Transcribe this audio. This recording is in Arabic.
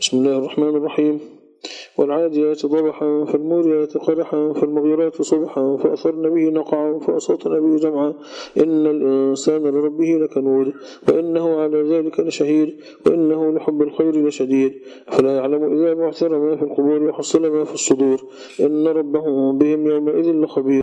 بسم الله الرحمن الرحيم. والعاديات ضبحا فالموريات قدحا فالمغيرات صبحا فأثرن به نقعا فأسطن به جمعا إن الإنسان لربه لكنود وإنه على ذلك لشهيد وإنه لحب الخير لشديد فلا يعلم إذا بعثر ما في القبور وحصل ما في الصدور إن ربهم بهم يومئذ لخبير.